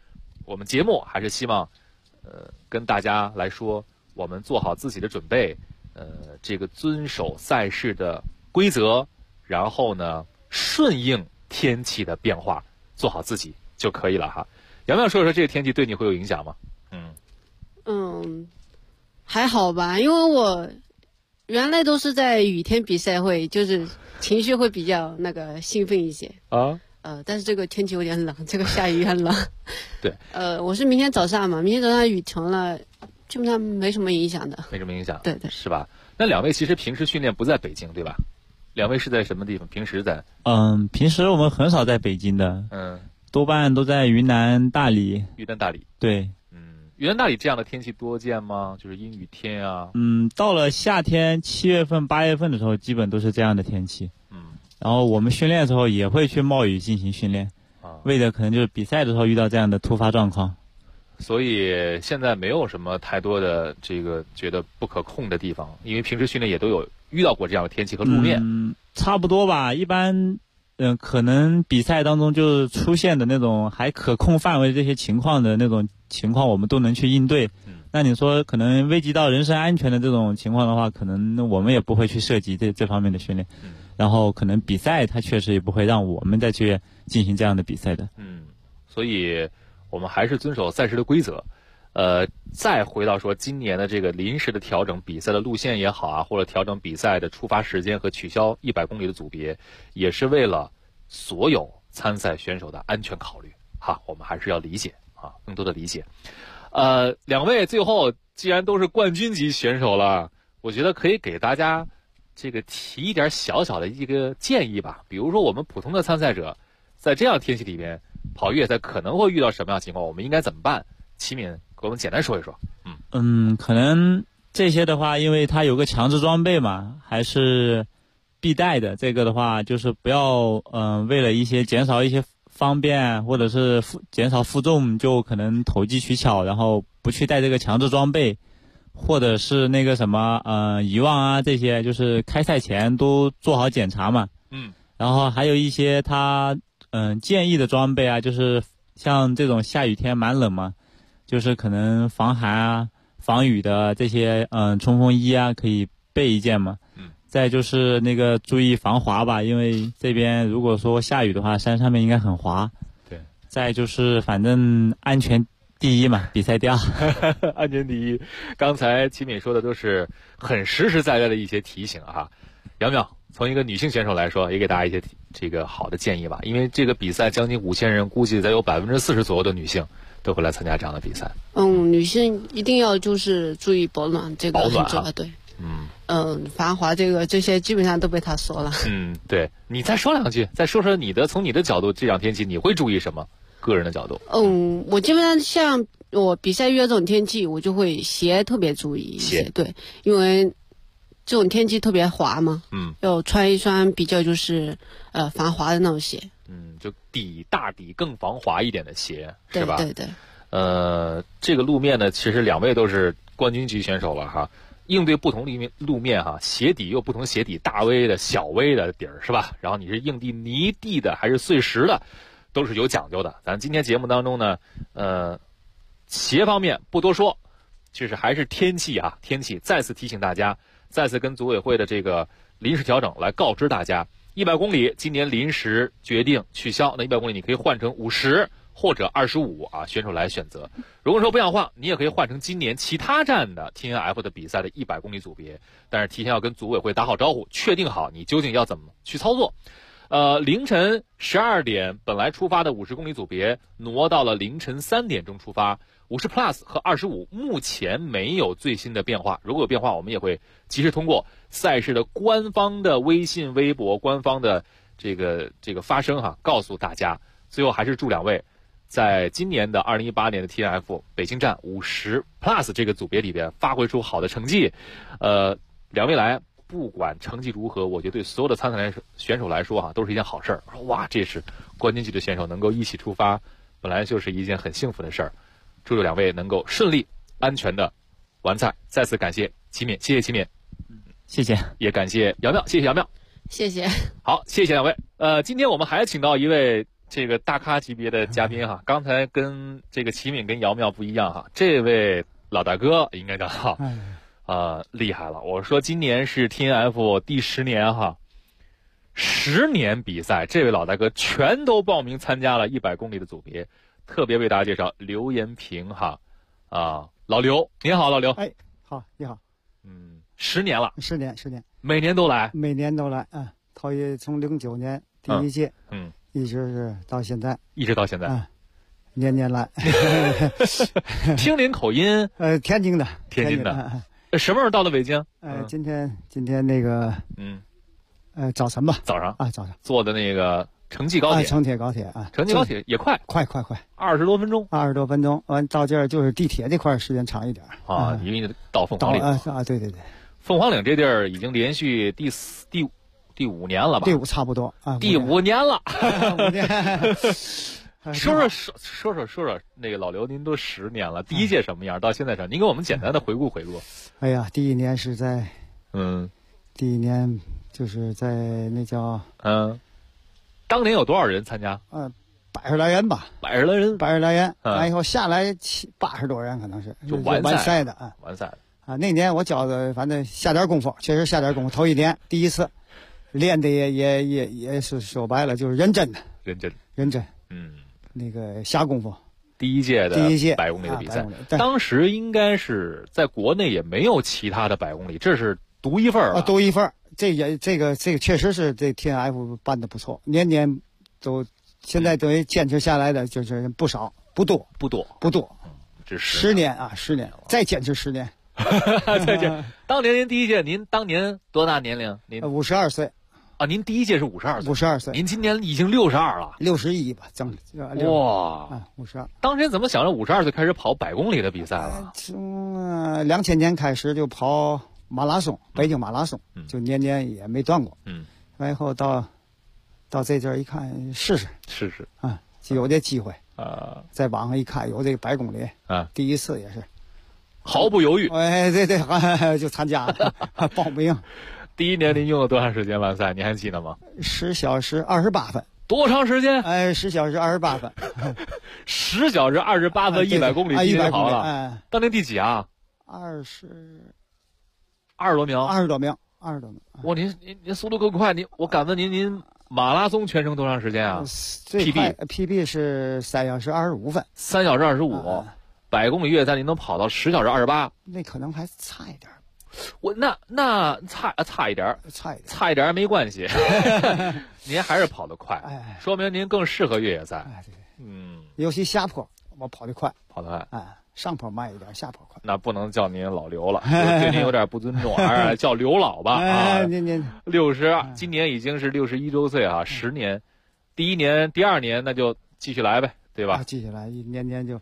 我们节目还是希望跟大家来说，我们做好自己的准备，这个遵守赛事的规则，然后呢顺应天气的变化，做好自己就可以了哈。杨淼说说这个天气对你会有影响吗？ 还好吧，因为我原来都是在雨天比赛会，就是情绪会比较那个兴奋一些啊。 但是这个天气有点冷，这个下雨很冷。 对。 我是明天早上嘛，明天早上雨成了，基本上没什么影响的。 没什么影响。 对对。 是吧？那两位其实平时训练不在北京，对吧？两位是在什么地方？平时在？ 平时我们很少在北京的。多半都在云南大理。 云南大理。 对。 云南大理这样的天气多见吗？就是阴雨天啊。 到了夏天7月份、8月份的时候，基本都是这样的天气。然后我们训练的时候也会去冒雨进行训练，为的可能就是比赛的时候遇到这样的突发状况。 所以现在没有什么太多的这个觉得不可控的地方，因为平时训练也都有遇到过这样的天气和路面。 差不多吧，一般可能比赛当中就是出现的那种还可控范围这些情况的那种情况，我们都能去应对。那你说可能危及到人身安全的这种情况的话，可能我们也不会去涉及这方面的训练。然后可能比赛它确实也不会让我们再去进行这样的比赛的。 所以我们还是遵守赛事的规则。再回到说今年的这个临时的调整比赛的路线也好啊，或者调整比赛的出发时间和取消100公里的组别，也是为了所有参赛选手的安全考虑哈。我们还是要理解啊，更多的理解。两位最后既然都是冠军级选手了，我觉得可以给大家这个提一点小小的一个建议吧。比如说我们普通的参赛者在这样天气里边跑越野赛可能会遇到什么样的情况，我们应该怎么办？齐敏给我们简单说一说。 可能这些的话，因为它有个强制装备嘛，还是必带的。这个的话就是不要为了一些减少一些方便或者是减少负重，就可能投机取巧，然后不去带这个强制装备，或者是那个什么遗忘啊，这些就是开赛前都做好检查嘛。然后还有一些他建议的装备啊，就是像这种下雨天蛮冷嘛，就是可能防寒啊、防雨的这些冲锋衣啊，可以备一件嘛。再就是那个注意防滑吧，因为这边如果说下雨的话，山上面应该很滑。 对。 再就是反正安全第一嘛，比赛第二。 安全第一。刚才齐敏说的都是很实实在在的一些提醒啊。杨淼，从一个女性选手来说，也给大家一些这个好的建议吧。因为这个比赛将近5000人，估计得有40%左右的女性都会来参加这样的比赛。 女性一定要就是注意保暖，这个很重要。对。防滑这些基本上都被他说了。 对，你再说两句，再说说从你的角度，这样天气你会注意什么？个人的角度。 我基本上像我比赛遇到这种天气，我就会鞋特别注意一些。对，因为这种天气特别滑嘛。要穿一双比较就是防滑的那种鞋。 就大底更防滑一点的鞋，是吧？ 对对。 这个路面呢，其实两位都是冠军级选手了哈。应对不同路面哈，鞋底有不同鞋底，大 V 的、小 V 的底儿是吧？然后你是硬地、泥地的还是碎石的，都是有讲究的。咱今天节目当中呢，鞋方面不多说，就是还是天气啊，天气再次提醒大家，再次跟组委会的这个临时调整来告知大家，100公里今年临时决定取消，那100公里你可以换成50。或者25啊，选手来选择。如果说不想换，你也可以换成今年其他站的 TNF 的比赛的100公里组别，但是提前要跟组委会打好招呼，确定好你究竟要怎么去操作。凌晨12点本来出发的50公里组别挪到了凌晨3点钟出发，50 Plus 和25目前没有最新的变化，如果有变化我们也会及时通过赛事的官方的微信、微博、官方的这个发声哈，告诉大家。最后还是祝两位在今年的2018年的 TNF 北京站50 Plus 这个组别里边发挥出好的成绩。两位来不管成绩如何，我觉得对所有的参赛选手来说都是一件好事儿。哇，这是冠军级的选手能够一起出发，本来就是一件很幸福的事儿。祝两位能够顺利安全的完赛。再次感谢齐敏，谢谢齐敏。 谢谢。 也感谢杨淼，谢谢杨淼。 谢谢。 好，谢谢两位。今天我们还请到一位这个大咖级别的嘉宾哈，刚才跟这个齐敏跟姚妙不一样哈，这位老大哥应该叫厉害了。我说今年是 TNF 第10年哈，10年比赛，这位老大哥全都报名参加了100公里的组别。特别为大家介绍刘延平哈，老刘，您好，老刘。 哎，好，你好。 10年了。 10年， 每年都来。 每年都来啊，从09年第一届，一直是到现在。 一直到现在。 年年来。 听您口音。 天津的。 天津的。什么时候到了北京？ 今天那个，早晨吧。 早上啊，早上坐的那个城际高铁。 城铁高铁啊。 城际高铁也快，20多分钟。 20多分钟，完到这儿就是地铁这块时间长一点啊，因为到凤凰岭啊，对。 凤凰岭这地儿已经连续第5年了吧？ 第5差不多啊， 第5年了。 5年。 说那个老刘，您都10年了，第一届什么样？到现在什么？您给我们简单的回顾。 哎呀，第一年是在，第一年就是在那叫当年有多少人参加 ？100来人吧。 100来人。 完以后下来80多人，可能是就完赛的啊。 完赛的啊，那年我教的，反正下点功夫，确实下点功夫。头一年第一次练的也是说白了就是认真。那个下功夫。 第一届100公里的比赛，当时应该是在国内也没有其他的100公里，这是独一份儿。 独一份儿。这个确实是这 TNF 办的不错，年年都现在等于坚持下来的就是不少，不多。 这 10年啊，10年，再坚持10年。 再坚。当年您第一届，您当年多大年龄？您 52岁。 啊，您第一届是52岁。 52岁。 您今年已经62了。 61吧，整。 哇 ，52。 当时怎么想着52岁开始跑100公里的比赛了？ 从2000年开始就跑马拉松，北京马拉松，就年年也没断过。完以后到这阵儿一看，试试啊，就有这机会啊。在网上一看有这个100公里啊，第一次也是毫不犹豫。 对，就参加了，报名。 第一年您用了多长时间完赛？您还记得吗 ？10小时28分。 多长时间 ？10小时28分。 10小时28分，100公里 100 跑了。当年第几啊 ？20 多名。 20多名。 哇，您速度够快！我敢问您马拉松全程多长时间啊 ？PB 是3小时25分。 3小时25，100公里越野赛您能跑到10小时28？ 那可能还差一点。 我那差一点没关系，您还是跑得快，说明您更适合越野赛。 尤其下坡我跑得快，上坡慢一点，下坡快。 那不能叫您老刘了，对您有点不尊重，还是叫刘老吧。 您 60，今年已经是61周岁啊，10年，第一年、第二年那就继续来呗，对吧？ 继续来，年就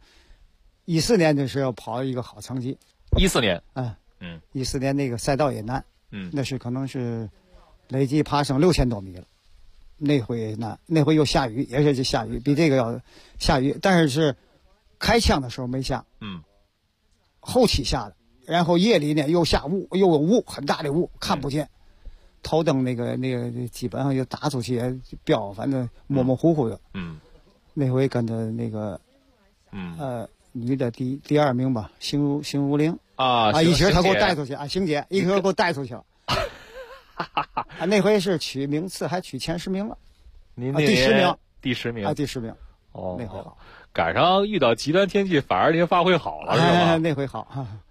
14年的时候跑一个好成绩。 14年 ，14年那个赛道也难，那是可能是累计爬升6000多米了。那回难，那回又下雨，也是下雨，比这个要下雨，但是开枪的时候没下，后期下的，然后夜里呢又下雾，又有雾，很大的雾，看不见，头灯那个基本上就打出去标，反正模模糊糊的。那回跟着那个女的第2名吧，邢如玲一直她给我带出去啊，邢姐一直给我带出去了。那回是取名次还取前10名了， 您第10名， 第10名啊，第10名。那回好， 赶上遇到极端天气，反而您发挥好了，是吧？ 那回好。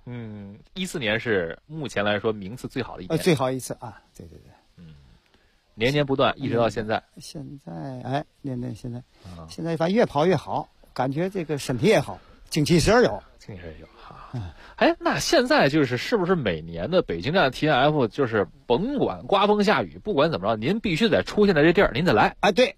14年是目前来说名次最好的一年， 最好一次啊！对。 年年不断，一直到现在。 现在现在反正越跑越好，感觉这个身体也好，精气神有哈。那现在是不是每年的北京站 TNF 就是甭管刮风下雨，不管怎么着，您必须得出现在这地儿，您得来啊！对，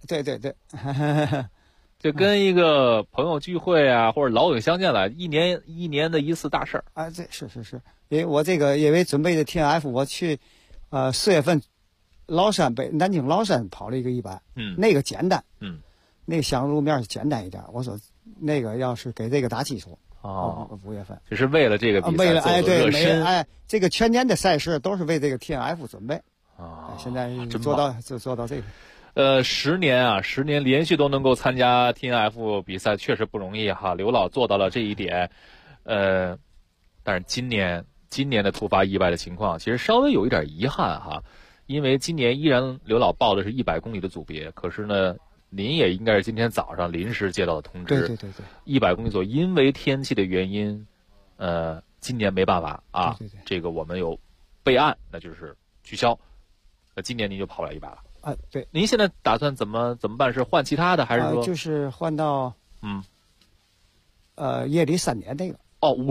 就跟一个朋友聚会啊，或者老友相见了，一年的一次大事儿啊！这是，因为我这个因为准备的 TNF， 我去4月份南京崂山跑了一个100，那个简单，那个相路面简单一点，我说那个要是给这个打基础。5月份只是为了这个比赛做热身， 这个全年的赛事都是为这个 TNF 准备啊。现在做到这个。 10年连续都能够参加 TNF 比赛，确实不容易哈。刘老做到了这一点，但是今年的突发意外的情况，其实稍微有一点遗憾哈，因为今年依然刘老报的是100公里的组别，可是呢，您也应该是今天早上临时接到的通知， 对 ，100公里组因为天气的原因，今年没办法啊， 对， 这个我们有备案，那就是取消，那今年您就跑不了100了。 对， 您现在打算怎么办？是换其他的，还是说就是换到夜里3年那个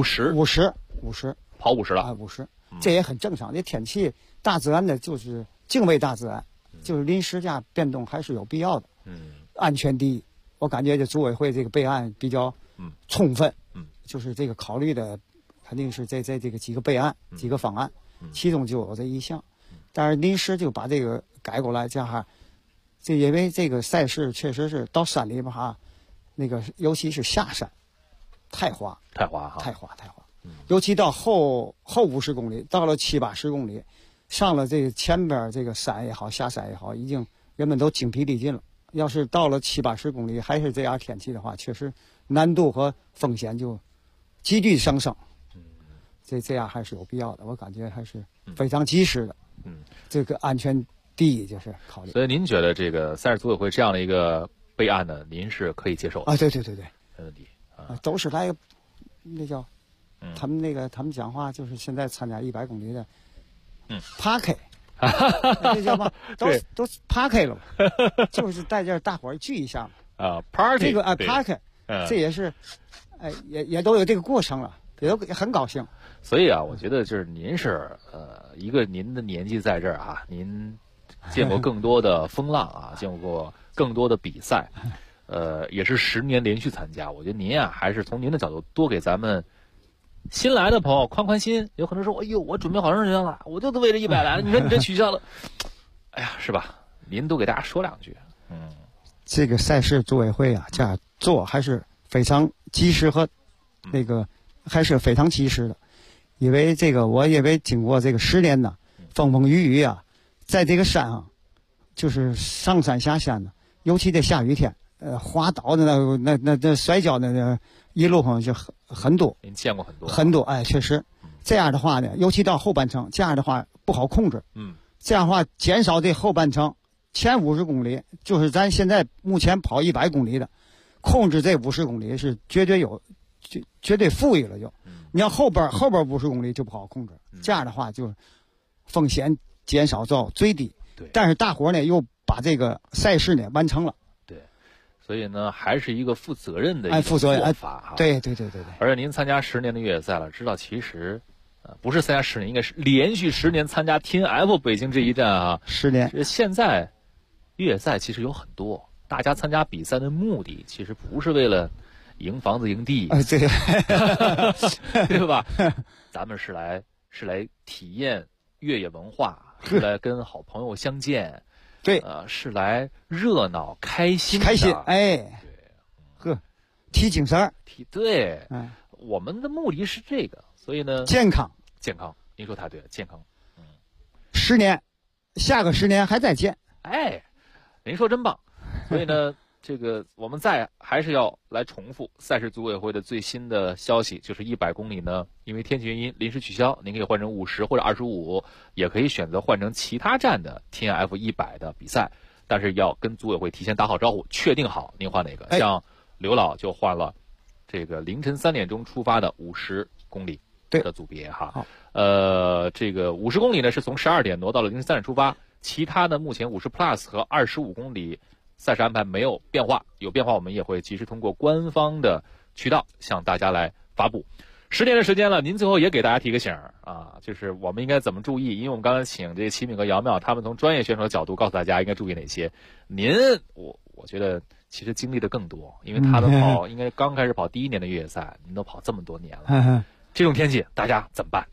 50跑50了 50，这也很正常。这天气大自然的就是敬畏大自然，就是临时价变动还是有必要的。安全第一，我感觉这组委会这个备案比较充分。就是这个考虑的肯定是在这个几个备案、几个方案，其中就有这一项。但是临时就把这个改过来，这样这因为这个赛事确实是到山里边那个尤其是下山，太滑，尤其到后50公里，到了70、80公里，上了这个前边这个山也好，下山也好，已经人们都精疲力尽了。要是到了70、80公里还是这样天气的话，确实难度和风险就急剧上升。这样还是有必要的，我感觉还是非常及时的。这个安全第一就是考虑。 所以您觉得这个赛事组委会这样的一个备案呢，您是可以接受的啊？对， 没问题都是来那叫他们讲话就是现在参加100公里的，park，这叫嘛？都 park 了，就是在这儿大伙儿聚一下嘛。 party 这个park，这也是，也都有这个过程了，也都很高兴。 所以我觉得就是您是一个您的年纪在这儿啊，您见过更多的风浪见过更多的比赛，也是10年连续参加。我觉得您还是从您的角度多给咱们新来的朋友宽心。有可能说，哎呦，我准备好长时间了，我就是为这100来了，你说你这取消了，哎呀，是吧？您多给大家说2句。 这个赛事组委会这样做还是非常及时和那个还是非常及时的。因为这个，我因为经过这个10年呢，风风雨雨在这个山上，就是上山下山呢，尤其在下雨天，滑倒的那摔跤的那一路上就很多。 您见过很多，确实。这样的话呢，尤其到后半程，这样的话不好控制。这样的话减少这后半程前50公里，就是咱现在目前跑100公里的，控制这50公里是绝对富裕了就。你要后边50公里就不好控制，这样的话就风险减少到最低。但是大伙呢又把这个赛事呢完成了。 对，所以呢还是一个负责任的一个做法对。 而且您参加10年的越野赛了，知道其实不是参加10年，应该是连续10年参加 TNF 北京这一站 10年。 现在越野赛其实有很多，大家参加比赛的目的其实不是为了赢房子赢地，对吧？咱们是来体验越野文化，是来跟好朋友相见， 对， 是来热闹开心， 提精神， 对，我们的目的是这个，所以呢， 健康， 您说太对了，健康 ，10年，下个10年还在见， 您说真棒，所以呢。这个我们还是要来重复赛事组委会的最新的消息，就是100公里呢，因为天气原因临时取消，您可以换成50或者25，也可以选择换成其他站的 TNF 100的比赛，但是要跟组委会提前打好招呼，确定好您换哪个。像刘老就换了这个凌晨3点钟出发的50公里的组别这个50公里呢是从12点挪到了凌晨3点出发，其他的目前50 plus 和25公里。赛事安排没有变化，有变化我们也会及时通过官方的渠道向大家来发布。10年的时间了，您最后也给大家提个醒就是我们应该怎么注意，因为我们刚才请这齐敏和姚妙他们从专业选手的角度告诉大家应该注意哪些。您我觉得其实经历的更多，因为他们应该刚开始跑第1年的越野赛，您都跑这么多年了，这种天气大家怎么办？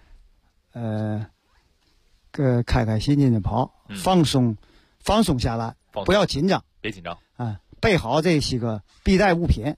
开开心心的跑，放松下来。不要紧张， 别紧张备好这些个必带物品，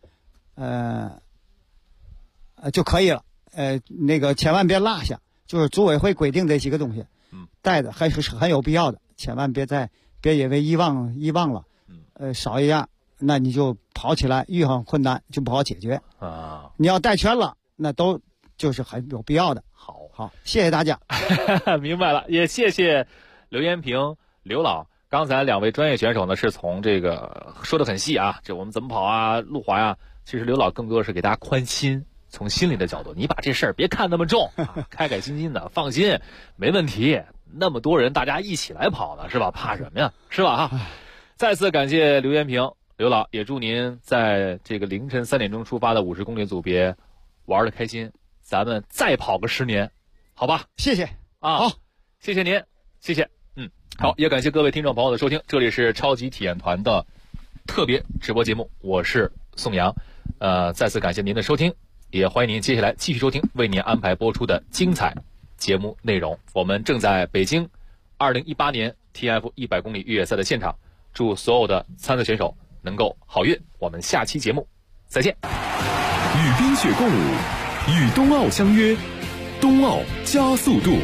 就可以了。那个千万别落下，就是组委会规定这些个东西，带的还是很有必要的，千万别在别以为遗忘了，少一样，那你就跑起来遇上困难就不好解决啊。你要带全了，那都就是很有必要的。好，谢谢大家。 明白了，也谢谢刘延平、刘老。刚才2位专业选手呢，是从这个说得很细啊，这我们怎么跑啊，路滑呀。其实刘老更多的是给大家宽心，从心理的角度，你把这事儿别看那么重，开开心心的，放心，没问题。那么多人，大家一起来跑呢，是吧？怕什么呀？是吧？哈。再次感谢刘延平、刘老，也祝您在这个凌晨3点钟出发的50公里组别玩得开心。咱们再跑个10年，好吧？ 谢谢啊，好，谢谢您，谢谢。好，也感谢各位听众朋友的收听，这里是超级体验团的特别直播节目，我是宋阳。再次感谢您的收听，也欢迎您接下来继续收听为您安排播出的精彩节目内容。我们正在北京2018年 TF 100公里越野赛的现场，祝所有的参赛选手能够好运。我们下期节目再见。 与冰雪共舞，与冬奥相约，冬奥加速度。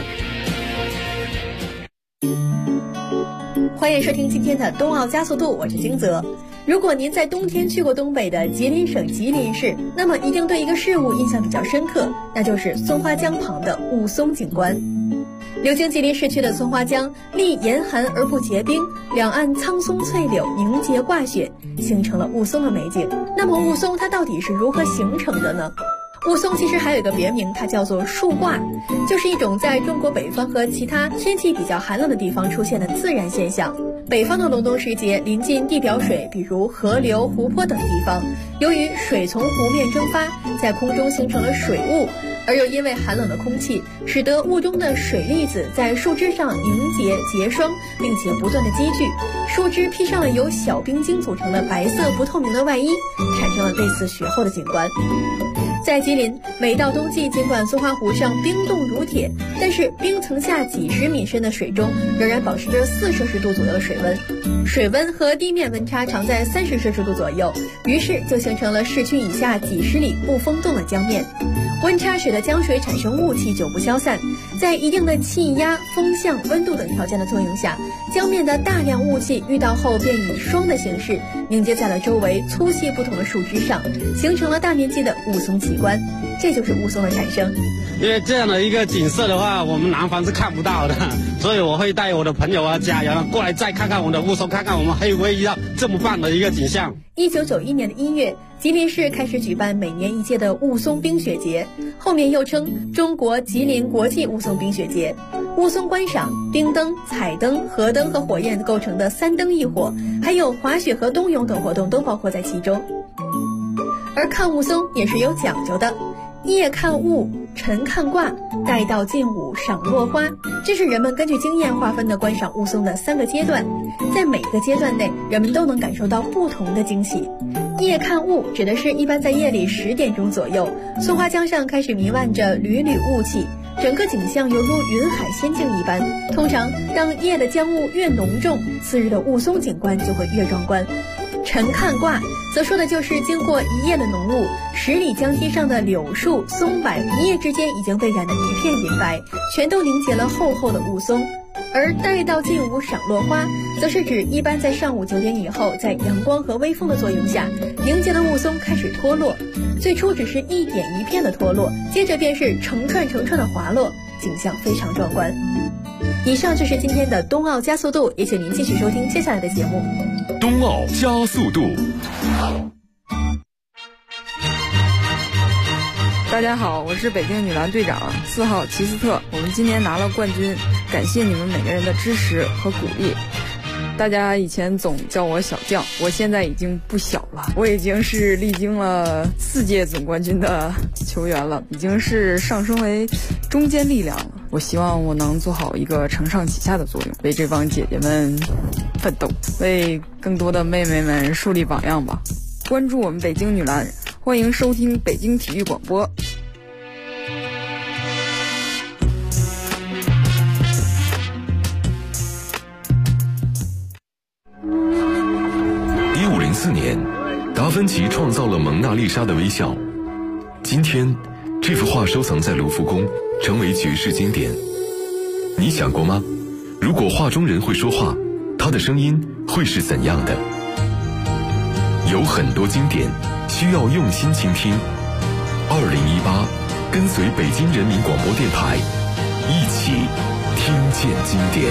欢迎收听今天的冬奥加速度，我是金泽。如果您在冬天去过东北的吉林省吉林市，那么一定对一个事物印象比较深刻，那就是松花江旁的雾凇景观。流经吉林市区的松花江，历严寒而不结冰，两岸苍松翠柳凝结挂雪，形成了雾凇的美景。那么雾凇它到底是如何形成的呢？雾凇其实还有一个别名，它叫做树挂，就是一种在中国北方和其他天气比较寒冷的地方出现的自然现象。北方的隆冬时节，临近地表水，比如河流、湖泊等地方，由于水从湖面蒸发，在空中形成了水雾，而又因为寒冷的空气，使得雾中的水粒子在树枝上凝结结霜，并且不断的积聚，树枝披上了由小冰晶组成的白色不透明的外衣，产生了类似雪后的景观。在吉林，每到冬季，尽管松花湖上冰冻如铁，但是冰层下几十米深的水中仍然保持着4摄氏度左右的水温，水温和地面温差常在30摄氏度左右，于是就形成了市区以下几十里不封冻的江面。温差使得江水产生雾气久不消散，在一定的气压、风向、温度等条件的作用下，江面的大量雾气遇到后便以霜的形式凝结在了周围粗细不同的树枝上，形成了大面积的雾凇奇观，这就是雾凇的产生。 因为这样的一个景色的话，我们南方是看不到的，所以我会带我的朋友啊、家人过来再看看我们的雾凇，看看我们还有没有遇到这么棒的一个景象。 1991年的1月，吉林市开始举办每年一届的雾凇冰雪节，后面又称中国吉林国际雾凇冰雪节。雾凇观赏、冰灯、彩灯、河灯和火焰构成的3灯1火，还有滑雪和冬泳等活动都包括在其中。而看雾凇也是有讲究的，夜看雾，晨看卦，待到近午赏落花，这是人们根据经验划分的观赏雾凇的3个阶段，在每个阶段内，人们都能感受到不同的惊喜。夜看雾指的是一般在夜里10点钟左右，松花江上开始弥漫着缕缕雾气，整个景象犹如云海仙境一般。通常当夜的江雾越浓重，次日的雾凇景观就会越壮观。晨看卦则说的就是经过一夜的浓雾，10里江堤上的柳树、松柏一夜之间已经被染得一片银白，全都凝结了厚厚的雾凇。而待到近午赏落花，则是指一般在上午9点以后，在阳光和微风的作用下，凝结的雾凇开始脱落。最初只是一点一片的脱落，接着便是成串成串的滑落，景象非常壮观。以上就是今天的冬奥加速度，也请您继续收听接下来的节目。 冬奥加速度。 大家好，我是北京女篮队长4号齐斯特，我们今年拿了冠军，感谢你们每个人的支持和鼓励。大家以前总叫我小将，我现在已经不小了，我已经是历经了4届总冠军的球员了，已经是上升为中坚力量了。我希望我能做好一个承上启下的作用，为这帮姐姐们奋斗，为更多的妹妹们树立榜样吧。关注我们北京女篮，欢迎收听北京体育广播。 1504年，达芬奇创造了蒙娜丽莎的微笑。今天，这幅画收藏在卢浮宫，成为绝世经典。你想过吗？如果画中人会说话，他它的声音会是怎样的？有很多经典需要用心倾听。2018，跟随北京人民广播电台，一起听见经典。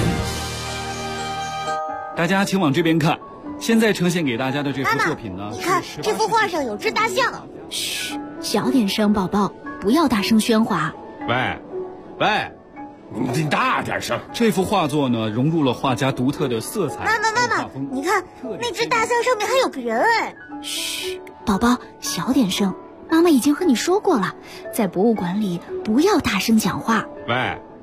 大家请往这边看，现在呈现给大家的这幅作品呢， 你看这幅画上有只大象。 嘘，小点声，宝宝，不要大声喧哗。 喂，你大点声。这幅画作呢，融入了画家独特的色彩。 妈妈，你看那只大象上面还有个人哎。 嘘，宝宝，小点声。妈妈已经和你说过了，在博物馆里不要大声讲话。